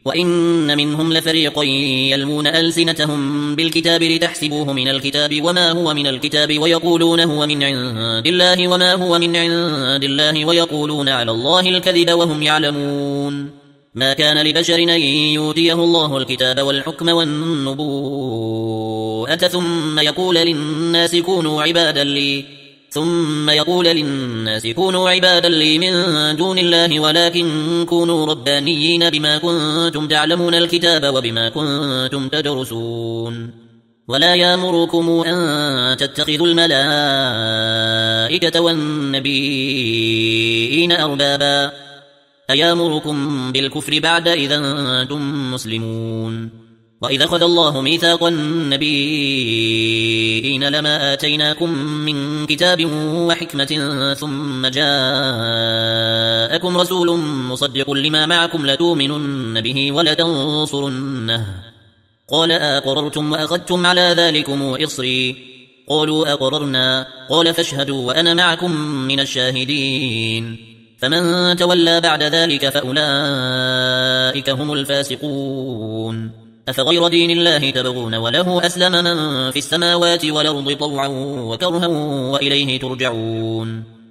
وإن منهم لفريقا يلمون ألسنتهم بالكتاب لتحسبوه من الكتاب وما هو من الكتاب ويقولون هو من عند الله وما هو من عند الله ويقولون على الله الكذب وهم يعلمون. ما كان لبشر أن يؤتيه الله الكتاب والحكم والنبوءة ثم يقول للناس كونوا عبادا لي من دون الله ولكن كونوا ربانيين بما كنتم تعلمون الكتاب وبما كنتم تدرسون. ولا يأمركم أن تتخذوا الملائكة والنبيين أربابا أيامركم بالكفر بعد إذا أنتم مسلمون. وإذا أخذ الله ميثاق النبيين لما آتيناكم من كتاب وحكمة ثم جاءكم رسول مصدق لما معكم لتؤمنن به ولتنصرنه قال أقررتم وأخذتم على ذلكم إصري قالوا أقررنا قال فاشهدوا وأنا معكم من الشاهدين. فمن تولى بعد ذلك فأولئك هم الفاسقون. أفغير دين الله تبغون وله أسلم من في السماوات والأرض طوعا وكرها وإليه ترجعون.